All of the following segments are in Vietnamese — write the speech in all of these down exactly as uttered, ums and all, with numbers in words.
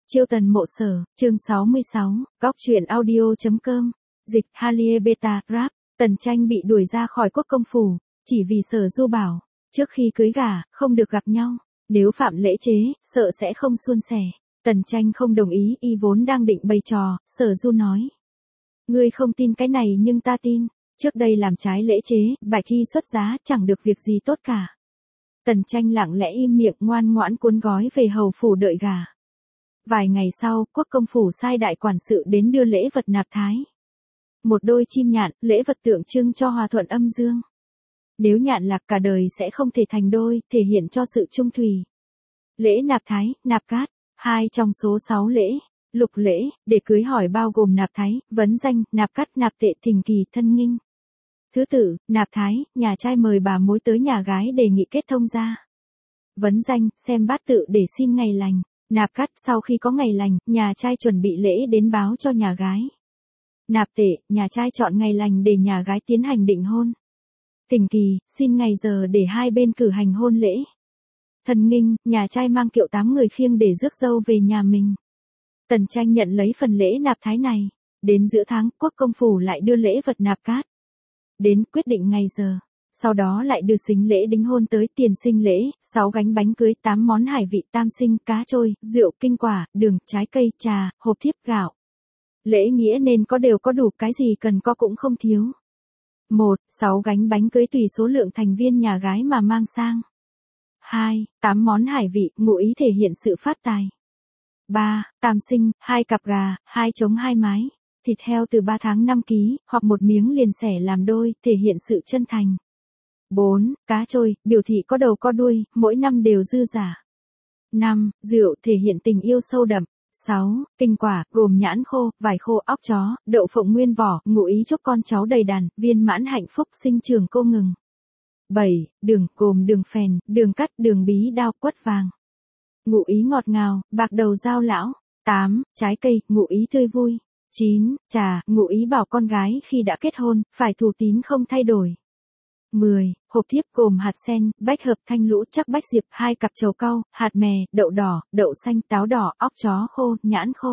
Chiêu tần mộ sở, chương sáu mươi sáu, góc truyện audio.com, dịch, Halie Beta, rap, Tần Tranh bị đuổi ra khỏi quốc công phủ, chỉ vì Sở Du bảo, trước khi cưới gả, không được gặp nhau, nếu phạm lễ chế, sợ sẽ không suôn sẻ. Tần Tranh không đồng ý, y vốn đang định bày trò, Sở Du nói. Ngươi không tin cái này nhưng ta tin, trước đây làm trái lễ chế, bạch y xuất giá, chẳng được việc gì tốt cả. Tần Tranh lặng lẽ im miệng ngoan ngoãn cuốn gói về hầu phủ đợi gả. Vài ngày sau, quốc công phủ sai đại quản sự đến đưa lễ vật nạp thái. Một đôi chim nhạn, lễ vật tượng trưng cho hòa thuận âm dương. Nếu nhạn lạc cả đời sẽ không thể thành đôi, thể hiện cho sự trung thủy. Lễ nạp thái, nạp cát, hai trong số sáu lễ. Lục lễ, để cưới hỏi bao gồm nạp thái, vấn danh, nạp cát, nạp tệ, thình kỳ, thân nghinh. Thứ tự, nạp thái, nhà trai mời bà mối tới nhà gái đề nghị kết thông gia. Vấn danh, xem bát tự để xin ngày lành. Nạp cát, sau khi có ngày lành, nhà trai chuẩn bị lễ đến báo cho nhà gái. Nạp tệ, nhà trai chọn ngày lành để nhà gái tiến hành định hôn. Thình kỳ, xin ngày giờ để hai bên cử hành hôn lễ. Thân nghinh, nhà trai mang kiệu tám người khiêng để rước dâu về nhà mình. Tần Tranh nhận lấy phần lễ nạp thái này. Đến giữa tháng, quốc công phủ lại đưa lễ vật nạp cát. Đến quyết định ngày giờ. Sau đó lại đưa sính lễ đính hôn tới tiền sinh lễ, sáu gánh bánh cưới, tám món hải vị tam sinh, cá trôi, rượu, kinh quả, đường, trái cây, trà, hộp thiếp, gạo. Lễ nghĩa nên có đều có đủ, cái gì cần có cũng không thiếu. một. sáu gánh bánh cưới tùy số lượng thành viên nhà gái mà mang sang. hai. tám món hải vị, ngụ ý thể hiện sự phát tài. ba. Tam sinh, hai cặp gà, hai trống hai mái. Thịt heo từ ba tháng năm ký, hoặc một miếng liền xẻ làm đôi, thể hiện sự chân thành. bốn. Cá trôi, biểu thị có đầu có đuôi, mỗi năm đều dư giả. năm. Rượu, thể hiện tình yêu sâu đậm. sáu. Kinh quả, gồm nhãn khô, vải khô, óc chó, đậu phộng nguyên vỏ, ngụ ý chúc con cháu đầy đàn, viên mãn hạnh phúc, sinh trường cô ngừng. bảy. Đường, gồm đường phèn, đường cắt, đường bí đao, quất vàng. Ngụ ý ngọt ngào, bạc đầu giao lão. tám. Trái cây, ngụ ý tươi vui. chín. Trà, ngụ ý bảo con gái khi đã kết hôn, phải thủ tín không thay đổi. mười. Hộp thiếp gồm hạt sen, bách hợp, thanh lũ, chắc bách diệp, hai cặp trầu cau, hạt mè, đậu đỏ, đậu xanh, táo đỏ, óc chó khô, nhãn khô.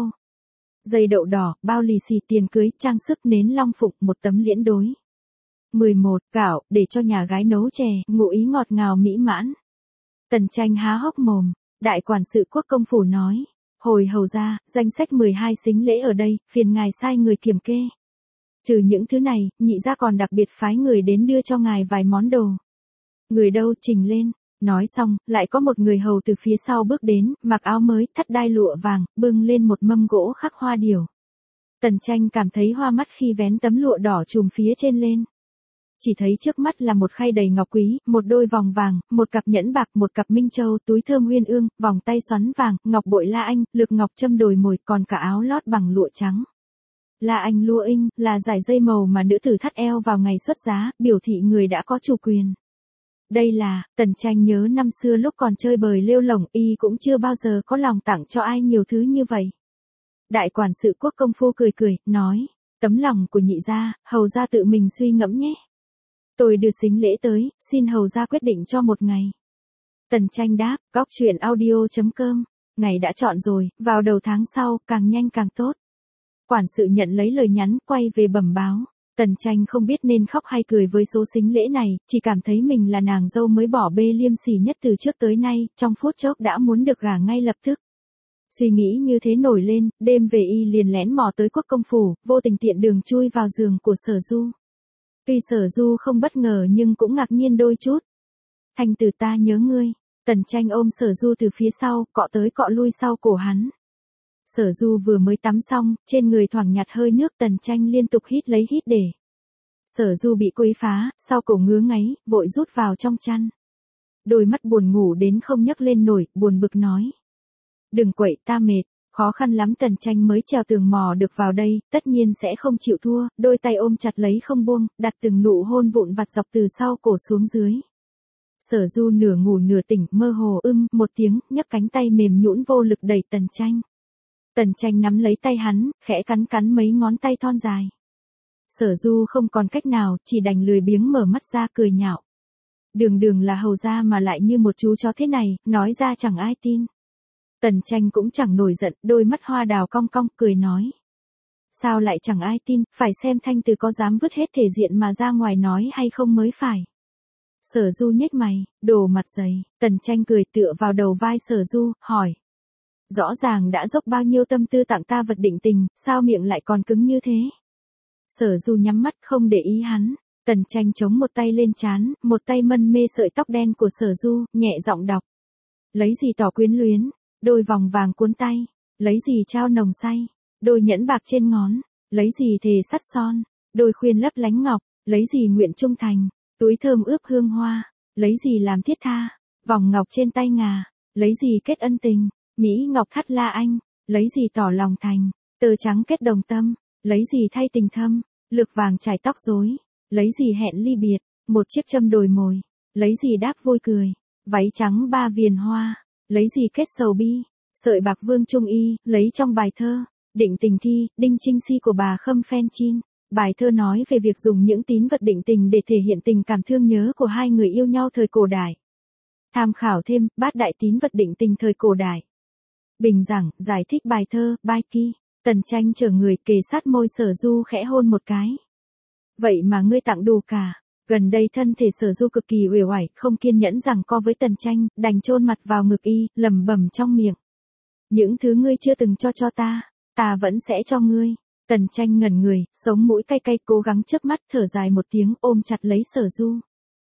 Dây đậu đỏ, bao lì xì, tiền cưới, trang sức, nến long phụng, một tấm liễn đối. mười một. Gạo, để cho nhà gái nấu chè, ngụ ý ngọt ngào mỹ mãn. Tần Tranh há hốc mồm, đại quản sự quốc công phủ nói. Hồi hầu ra, danh sách mười hai sính lễ ở đây, phiền ngài sai người kiểm kê. Trừ những thứ này, nhị gia còn đặc biệt phái người đến đưa cho ngài vài món đồ. Người đâu, trình lên. Nói xong, lại có một người hầu từ phía sau bước đến, mặc áo mới, thắt đai lụa vàng, bưng lên một mâm gỗ khắc hoa điểu. Tần Tranh cảm thấy hoa mắt khi vén tấm lụa đỏ trùm phía trên lên. Chỉ thấy trước mắt là một khay đầy ngọc quý, một đôi vòng vàng, một cặp nhẫn bạc, một cặp minh châu, túi thơm uyên ương, vòng tay xoắn vàng, ngọc bội la anh, lược ngọc châm đồi mồi, còn cả áo lót bằng lụa trắng. La anh lụa inh, là dải dây màu mà nữ tử thắt eo vào ngày xuất giá, biểu thị người đã có chủ quyền. Đây là, Tần Tranh nhớ năm xưa lúc còn chơi bời lêu lổng, y cũng chưa bao giờ có lòng tặng cho ai nhiều thứ như vậy. Đại quản sự quốc công phu cười cười, nói, tấm lòng của nhị gia, hầu gia tự mình suy ngẫm nhé. Tôi đưa sính lễ tới, xin hầu gia quyết định cho một ngày. Tần Tranh đáp, góc truyện audio.com, ngày đã chọn rồi, vào đầu tháng sau, càng nhanh càng tốt. Quản sự nhận lấy lời nhắn, quay về bẩm báo. Tần Tranh không biết nên khóc hay cười với số sính lễ này, chỉ cảm thấy mình là nàng dâu mới bỏ bê liêm sỉ nhất từ trước tới nay, trong phút chốc đã muốn được gả ngay lập tức. Suy nghĩ như thế nổi lên, đêm về y liền lén mò tới quốc công phủ, vô tình tiện đường chui vào giường của Sở Du. Tuy Sở Du không bất ngờ nhưng cũng ngạc nhiên đôi chút. Thành tử ta nhớ ngươi. Tần Tranh ôm Sở Du từ phía sau, cọ tới cọ lui sau cổ hắn. Sở Du vừa mới tắm xong, trên người thoảng nhạt hơi nước, Tần Tranh liên tục hít lấy hít để. Sở Du bị quấy phá, sau cổ ngứa ngáy, vội rút vào trong chăn. Đôi mắt buồn ngủ đến không nhấc lên nổi, buồn bực nói. Đừng quậy, ta mệt. Khó khăn lắm Tần Tranh mới trèo tường mò được vào đây, tất nhiên sẽ không chịu thua, đôi tay ôm chặt lấy không buông, đặt từng nụ hôn vụn vặt dọc từ sau cổ xuống dưới. Sở Du nửa ngủ nửa tỉnh, mơ hồ ưm một tiếng, nhấc cánh tay mềm nhũn vô lực đẩy Tần Tranh. Tần Tranh nắm lấy tay hắn, khẽ cắn cắn mấy ngón tay thon dài. Sở Du không còn cách nào, chỉ đành lười biếng mở mắt ra cười nhạo. Đường đường là hầu gia mà lại như một chú chó thế này, nói ra chẳng ai tin. Tần Tranh cũng chẳng nổi giận, đôi mắt hoa đào cong cong, cười nói. Sao lại chẳng ai tin, phải xem Thanh Từ có dám vứt hết thể diện mà ra ngoài nói hay không mới phải. Sở Du nhếch mày, đổ mặt dày, Tần Tranh cười tựa vào đầu vai Sở Du, hỏi. Rõ ràng đã dốc bao nhiêu tâm tư tặng ta vật định tình, sao miệng lại còn cứng như thế? Sở Du nhắm mắt không để ý hắn, Tần Tranh chống một tay lên trán, một tay mân mê sợi tóc đen của Sở Du, nhẹ giọng đọc. Lấy gì tỏ quyến luyến, đôi vòng vàng cuốn tay, lấy gì trao nồng say, đôi nhẫn bạc trên ngón, lấy gì thề sắt son, đôi khuyên lấp lánh ngọc, lấy gì nguyện trung thành, túi thơm ướp hương hoa, lấy gì làm thiết tha, vòng ngọc trên tay ngà, lấy gì kết ân tình, mỹ ngọc thắt la anh, lấy gì tỏ lòng thành, tơ trắng kết đồng tâm, lấy gì thay tình thâm, lược vàng trải tóc rối, lấy gì hẹn ly biệt, một chiếc châm đồi mồi, lấy gì đáp vui cười, váy trắng ba viền hoa, lấy gì kết sầu bi, sợi bạc vương trung y, lấy trong bài thơ, định tình thi, đinh trinh si của bà Khâm Phen Chin. Bài thơ nói về việc dùng những tín vật định tình để thể hiện tình cảm thương nhớ của hai người yêu nhau thời cổ đại. Tham khảo thêm, bát đại tín vật định tình thời cổ đại. Bình giảng, giải thích bài thơ, Bai Ki, Tần Tranh chở người kề sát môi Sở Du khẽ hôn một cái. Vậy mà ngươi tặng đủ cả. Gần đây thân thể Sở Du cực kỳ uể oải, không kiên nhẫn giằng co với Tần Tranh, đành chôn mặt vào ngực y, lẩm bẩm trong miệng. Những thứ ngươi chưa từng cho cho ta, ta vẫn sẽ cho ngươi. Tần Tranh ngẩn người, sống mũi cay cay cố gắng chớp mắt thở dài một tiếng ôm chặt lấy Sở Du.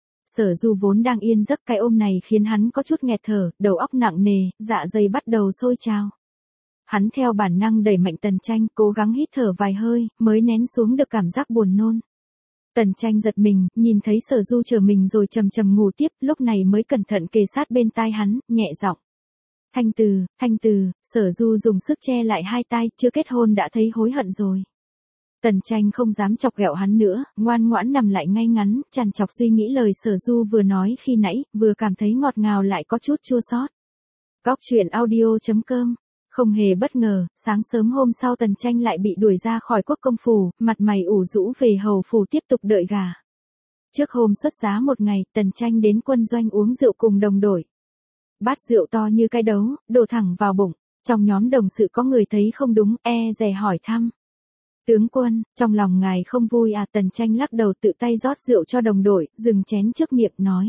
Sở Du vốn đang yên giấc, cái ôm này khiến hắn có chút nghẹt thở, đầu óc nặng nề, dạ dày bắt đầu sôi trào. Hắn theo bản năng đẩy mạnh Tần Tranh, cố gắng hít thở vài hơi, mới nén xuống được cảm giác buồn nôn. Tần Tranh giật mình, nhìn thấy Sở Du chờ mình rồi chầm chầm ngủ tiếp, lúc này mới cẩn thận kề sát bên tai hắn, nhẹ giọng. Thanh Từ, Thanh Từ, Sở Du dùng sức che lại hai tai, chưa kết hôn đã thấy hối hận rồi. Tần Tranh không dám chọc ghẹo hắn nữa, ngoan ngoãn nằm lại ngay ngắn, trằn trọc suy nghĩ lời Sở Du vừa nói khi nãy, vừa cảm thấy ngọt ngào lại có chút chua xót. Góc truyện audio chấm com. Không hề bất ngờ, sáng sớm hôm sau Tần Tranh lại bị đuổi ra khỏi Quốc công phủ, mặt mày ủ rũ về hầu phủ tiếp tục đợi gà. Trước hôm xuất giá một ngày, Tần Tranh đến quân doanh uống rượu cùng đồng đội. Bát rượu to như cái đấu, đổ thẳng vào bụng. Trong nhóm đồng sự có người thấy không đúng, e dè hỏi thăm. Tướng quân, trong lòng ngài không vui à? Tần Tranh lắc đầu tự tay rót rượu cho đồng đội, dừng chén trước miệng nói.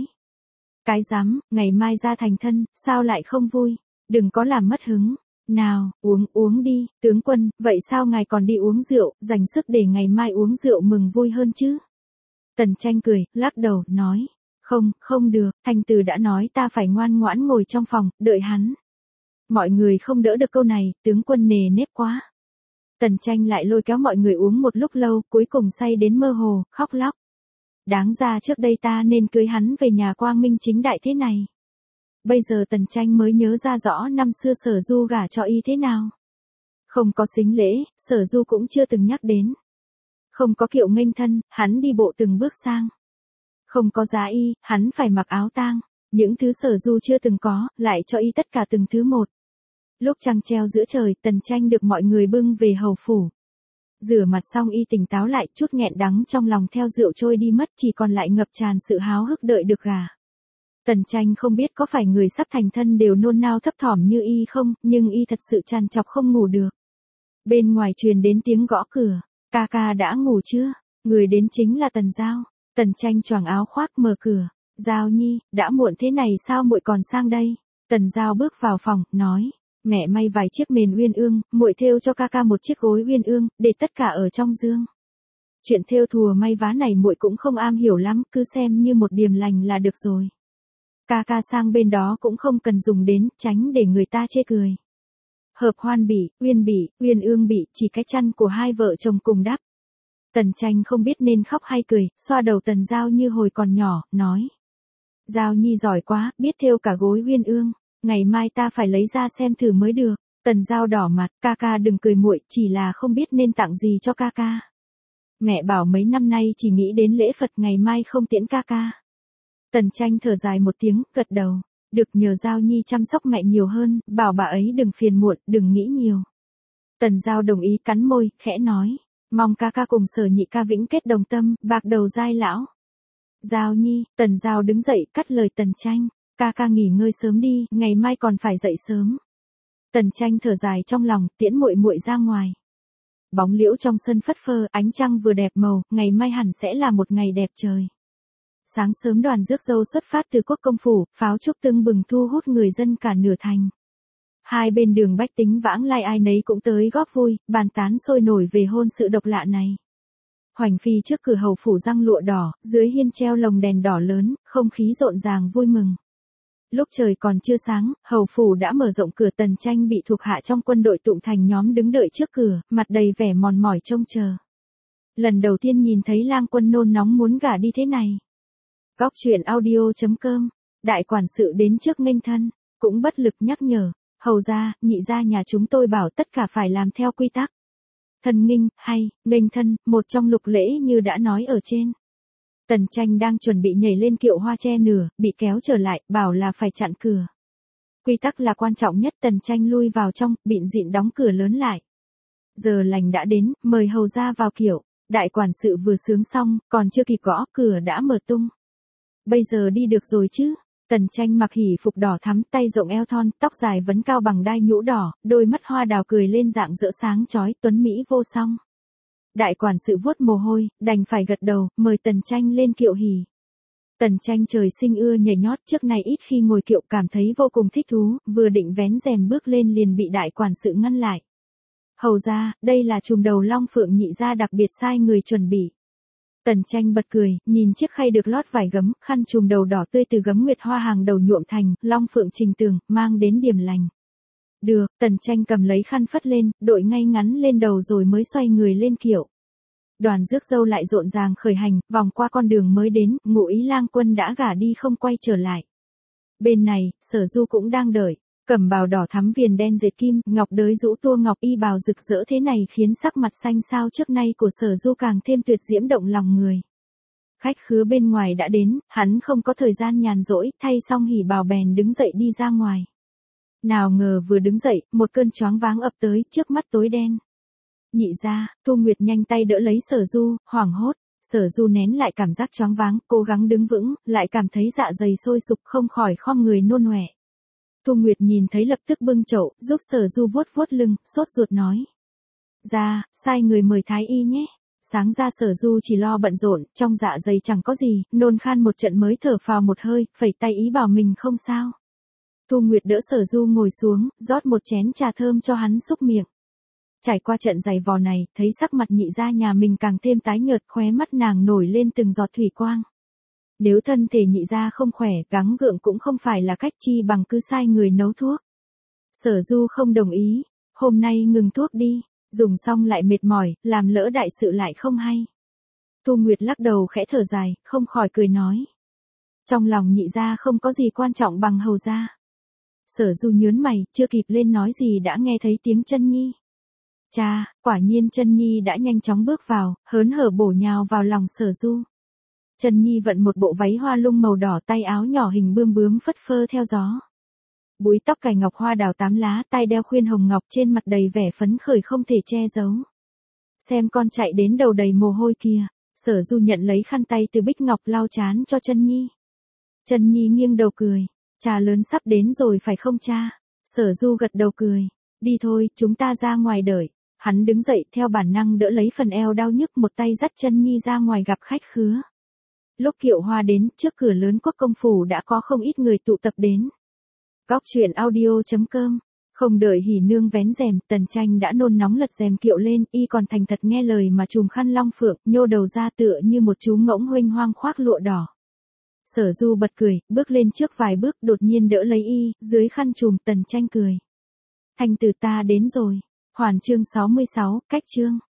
Cái dám, ngày mai ra thành thân, sao lại không vui? Đừng có làm mất hứng. Nào, uống uống đi, tướng quân, vậy sao ngài còn đi uống rượu, dành sức để ngày mai uống rượu mừng vui hơn chứ? Tần Tranh cười, lắc đầu, nói. Không, không được, Thanh Từ đã nói ta phải ngoan ngoãn ngồi trong phòng, đợi hắn. Mọi người không đỡ được câu này, tướng quân nề nếp quá. Tần Tranh lại lôi kéo mọi người uống một lúc lâu, cuối cùng say đến mơ hồ, khóc lóc. Đáng ra trước đây ta nên cưới hắn về nhà quang minh chính đại thế này. Bây giờ Tần Tranh mới nhớ ra rõ năm xưa Sở Du gả cho y thế nào. Không có sính lễ, Sở Du cũng chưa từng nhắc đến. Không có kiệu nghênh thân, hắn đi bộ từng bước sang. Không có giá y, hắn phải mặc áo tang. Những thứ Sở Du chưa từng có, lại cho y tất cả từng thứ một. Lúc trăng treo giữa trời, Tần Tranh được mọi người bưng về hầu phủ. Rửa mặt xong y tỉnh táo lại, chút nghẹn đắng trong lòng theo rượu trôi đi mất, chỉ còn lại ngập tràn sự háo hức đợi được gả. Tần Tranh không biết có phải người sắp thành thân đều nôn nao thấp thỏm như y không, nhưng y thật sự trằn trọc không ngủ được. Bên ngoài truyền đến tiếng gõ cửa, ca ca đã ngủ chưa? Người đến chính là Tần Giao. Tần Tranh choàng áo khoác mở cửa. Giao Nhi, đã muộn thế này sao muội còn sang đây? Tần Giao bước vào phòng, nói. Mẹ may vài chiếc mền uyên ương, muội thêu cho ca ca một chiếc gối uyên ương, để tất cả ở trong giường. Chuyện thêu thùa may vá này muội cũng không am hiểu lắm, cứ xem như một điềm lành là được rồi. Ca ca sang bên đó cũng không cần dùng đến, tránh để người ta chê cười. Hợp hoan bị, uyên bị, uyên ương bị, chỉ cái chăn của hai vợ chồng cùng đắp. Tần Tranh không biết nên khóc hay cười, xoa đầu Tần Giao như hồi còn nhỏ, nói. Giao Nhi giỏi quá, biết thêu cả gối uyên ương. Ngày mai ta phải lấy ra xem thử mới được. Tần Giao đỏ mặt, ca ca đừng cười muội, chỉ là không biết nên tặng gì cho ca ca. Mẹ bảo mấy năm nay chỉ nghĩ đến lễ Phật, ngày mai không tiễn ca ca. Tần Tranh thở dài một tiếng, gật đầu. Được nhờ Giao Nhi chăm sóc mẹ nhiều hơn, bảo bà ấy đừng phiền muộn, đừng nghĩ nhiều. Tần Giao đồng ý cắn môi, khẽ nói. Mong ca ca cùng Sở nhị ca vĩnh kết đồng tâm, bạc đầu giai lão. Giao Nhi, Tần Giao đứng dậy cắt lời Tần Tranh. Ca ca nghỉ ngơi sớm đi, ngày mai còn phải dậy sớm. Tần Tranh thở dài trong lòng, tiễn muội muội ra ngoài. Bóng liễu trong sân phất phơ, ánh trăng vừa đẹp màu, ngày mai hẳn sẽ là một ngày đẹp trời. Sáng sớm đoàn rước dâu xuất phát từ Quốc công phủ, pháo trúc tưng bừng thu hút người dân cả nửa thành. Hai bên đường bách tính vãng lai ai nấy cũng tới góp vui, bàn tán sôi nổi về hôn sự độc lạ này. Hoành phi trước cửa hầu phủ răng lụa đỏ, dưới hiên treo lồng đèn đỏ lớn, không khí rộn ràng vui mừng. Lúc trời còn chưa sáng, hầu phủ đã mở rộng cửa. Tần Tranh bị thuộc hạ trong quân đội tụng thành nhóm đứng đợi trước cửa, mặt đầy vẻ mòn mỏi trông chờ. Lần đầu tiên nhìn thấy lang quân nôn nóng muốn gả đi thế này. Góc truyện audio chấm com, đại quản sự đến trước nghênh thân, cũng bất lực nhắc nhở, hầu gia, nhị gia nhà chúng tôi bảo tất cả phải làm theo quy tắc. Thân nghinh, hay, nghênh thân, một trong lục lễ như đã nói ở trên. Tần Tranh đang chuẩn bị nhảy lên kiệu hoa che nửa, bị kéo trở lại, bảo là phải chặn cửa. Quy tắc là quan trọng nhất. Tần Tranh lui vào trong, bịn dịn đóng cửa lớn lại. Giờ lành đã đến, mời hầu gia vào kiệu. Đại quản sự vừa sướng xong, còn chưa kịp gõ, cửa đã mở tung. Bây giờ đi được rồi chứ? Tần Tranh mặc hỉ phục đỏ thắm, tay rộng eo thon, tóc dài vấn cao bằng đai nhũ đỏ, đôi mắt hoa đào cười lên dạng rỡ sáng chói, tuấn mỹ vô song. Đại quản sự vuốt mồ hôi, đành phải gật đầu, mời Tần Tranh lên kiệu hỉ. Tần Tranh trời sinh ưa nhảy nhót, trước nay ít khi ngồi kiệu cảm thấy vô cùng thích thú, vừa định vén rèm bước lên liền bị đại quản sự ngăn lại. Hầu gia, đây là chùm đầu long phượng nhị gia đặc biệt sai người chuẩn bị. Tần Tranh bật cười, nhìn chiếc khay được lót vải gấm, khăn chùm đầu đỏ tươi từ gấm nguyệt hoa hàng đầu nhuộm thành, long phượng trình tường, mang đến điểm lành. Được, Tần Tranh cầm lấy khăn phất lên, đội ngay ngắn lên đầu rồi mới xoay người lên kiệu. Đoàn rước dâu lại rộn ràng khởi hành, vòng qua con đường mới đến, Ngụ Ý lang quân đã gả đi không quay trở lại. Bên này, Sở Du cũng đang đợi, cẩm bào đỏ thắm viền đen dệt kim, ngọc đới rũ tua ngọc y bào rực rỡ thế này khiến sắc mặt xanh xao trước nay của Sở Du càng thêm tuyệt diễm động lòng người. Khách khứa bên ngoài đã đến, hắn không có thời gian nhàn rỗi, thay xong hỉ bào bèn đứng dậy đi ra ngoài. Nào ngờ vừa đứng dậy, một cơn choáng váng ập tới, trước mắt tối đen. Nhị gia, Thu Nguyệt nhanh tay đỡ lấy Sở Du, hoảng hốt. Sở Du nén lại cảm giác choáng váng, cố gắng đứng vững, lại cảm thấy dạ dày sôi sục không khỏi khom người nôn ọe. Thu Nguyệt nhìn thấy lập tức bưng chậu, giúp Sở Du vuốt vuốt lưng, sốt ruột nói. Gia, sai người mời thái y nhé. Sáng ra Sở Du chỉ lo bận rộn, trong dạ dày chẳng có gì, nôn khan một trận mới thở phào một hơi, phẩy tay ý bảo mình không sao. Thu Nguyệt đỡ Sở Du ngồi xuống, rót một chén trà thơm cho hắn xúc miệng. Trải qua trận giày vò này, thấy sắc mặt nhị gia nhà mình càng thêm tái nhợt, khóe mắt nàng nổi lên từng giọt thủy quang. Nếu thân thể nhị gia không khỏe, gắng gượng cũng không phải là cách, chi bằng cứ sai người nấu thuốc. Sở Du không đồng ý, hôm nay ngừng thuốc đi, dùng xong lại mệt mỏi, làm lỡ đại sự lại không hay. Thu Nguyệt lắc đầu khẽ thở dài, không khỏi cười nói. Trong lòng nhị gia không có gì quan trọng bằng hầu gia. Sở Du nhớn mày, chưa kịp lên nói gì đã nghe thấy tiếng Chân Nhi. Cha, quả nhiên Chân Nhi đã nhanh chóng bước vào, hớn hở bổ nhào vào lòng Sở Du. Chân Nhi vận một bộ váy hoa lung màu đỏ, tay áo nhỏ hình bươm bướm phất phơ theo gió. Búi tóc cài ngọc hoa đào tám lá, tay đeo khuyên hồng ngọc, trên mặt đầy vẻ phấn khởi không thể che giấu. Xem con chạy đến đầu đầy mồ hôi kia. Sở Du nhận lấy khăn tay từ bích ngọc lau chán cho Chân Nhi. Chân Nhi nghiêng đầu cười. Cha lớn sắp đến rồi phải không cha? Sở Du gật đầu cười. Đi thôi, chúng ta ra ngoài đợi. Hắn đứng dậy theo bản năng đỡ lấy phần eo đau nhức, một tay dắt Chân Nhi ra ngoài gặp khách khứa. Lúc kiệu hoa đến, trước cửa lớn Quốc công phủ đã có không ít người tụ tập đến. Góc truyện audio chấm com. Không đợi hỉ nương vén rèm, Tần Tranh đã nôn nóng lật rèm kiệu lên, y còn thành thật nghe lời mà chùm khăn long phượng, nhô đầu ra tựa như một chú ngỗng huênh hoang khoác lụa đỏ. Sở Du bật cười, bước lên trước vài bước, đột nhiên đỡ lấy y, dưới khăn chùm. Tần Tranh cười. Thành tử ta đến rồi. Hoàn chương sáu mươi sáu, cách chương.